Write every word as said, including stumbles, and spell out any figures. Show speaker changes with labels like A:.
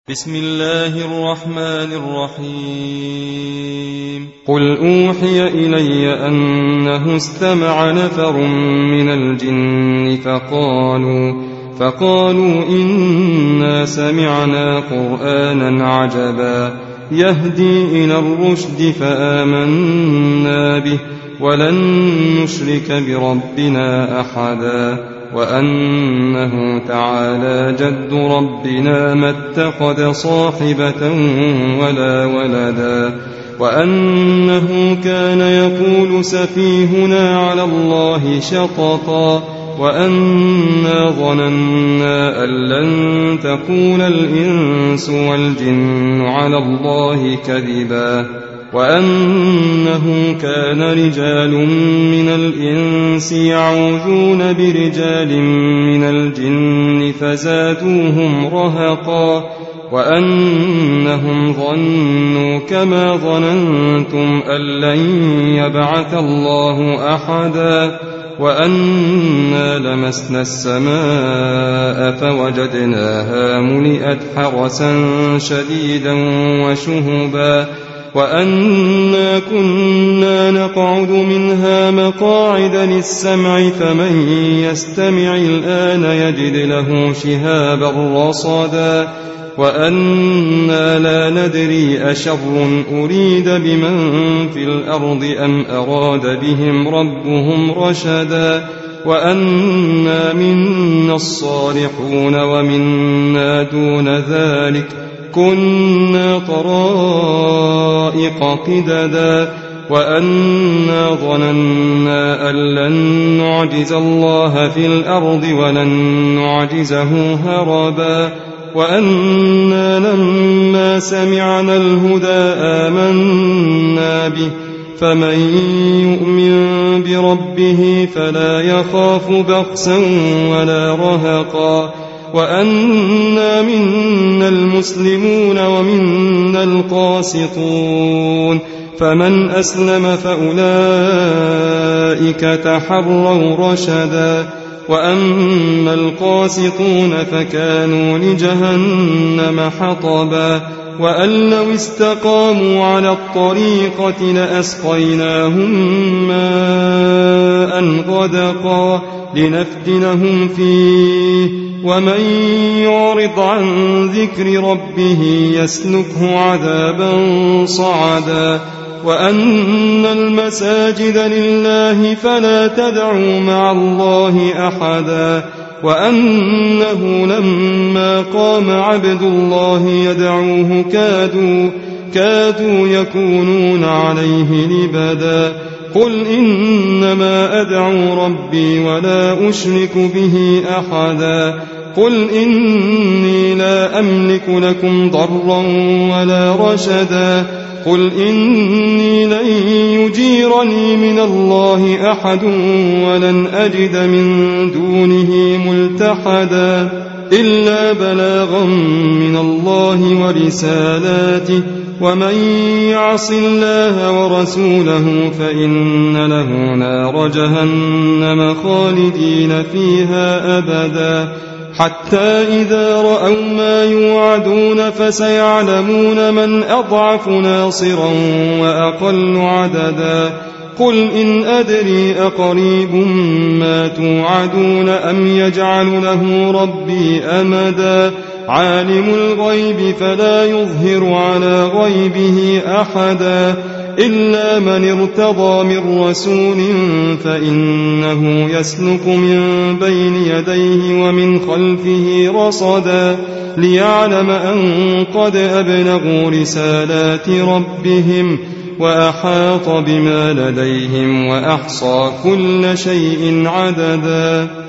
A: بسم الله الرحمن الرحيم قل أوحي إلي أنه استمع نفر من الجن فقالوا فقالوا إنا سمعنا قرآنا عجبا يهدي إلى الرشد فآمنا به ولن نشرك بربنا أحدا وأنه تعالى جد ربنا ما اتخذ صاحبة ولا ولدا وأنه كان يقول سفيهنا على الله شططا وأنا ظننا أن لن تقول الإنس والجن على الله كذبا وأنه كان رجال من الإنس يعوذون برجال من الجن فزادوهم رهقا وأنهم ظنوا كما ظننتم أن لن يبعث الله أحدا وأنا لمسنا السماء فوجدناها ملئت حرسا شديدا وشهبا وأنا كنا نقعد منها مقاعد للسمع فمن يستمع الآن يجد له شهابا رصدا وأنا لا ندري أشر أريد بمن في الأرض أم أراد بهم ربهم رشدا وأنا منا الصالحون ومنا دون ذلك كنا طرائق قددا وأنا ظننا أن لن نعجز الله في الأرض ولن نعجزه هربا وأنا لما سمعنا الهدى آمنا به فمن يؤمن بربه فلا يخاف بخسا ولا رهقا وأنا منا المسلمون ومنا القاسطون فمن أسلم فأولئك تحروا رشدا وأما القاسطون فكانوا لجهنم حطبا وأن لو استقاموا على الطريقة لأسقيناهم ماء غدقا لنفتنهم فيه ومن يعرض عن ذكر ربه يسلكه عذابا صعدا وأن المساجد لله فلا تدعوا مع الله أحدا وأنه لما قام عبد الله يدعوه كادوا كادوا يكونون عليه لبدا قل إنما أدعو ربي ولا أشرك به أحدا قل إني لا أملك لكم ضرا ولا رشدا قل إني لن يجيرني من الله أحد ولن أجد من دونه ملتحدا إلا بلاغا من الله ورسالاته ومن يعص الله ورسوله فإن له نار جهنم خالدين فيها أبدا حتى إذا رأوا ما يوعدون فسيعلمون من أضعف ناصرا وأقل عددا قل إن أدري أقريب ما توعدون أم يجعل له ربي أمدا عالم الغيب فلا يظهر على غيبه أحدا إلا من ارتضى من رسول فإنه يسلك من بين يديه ومن خلفه رصدا ليعلم أن قد أبلغوا رسالات ربهم وأحاط بما لديهم وأحصى كل شيء عددا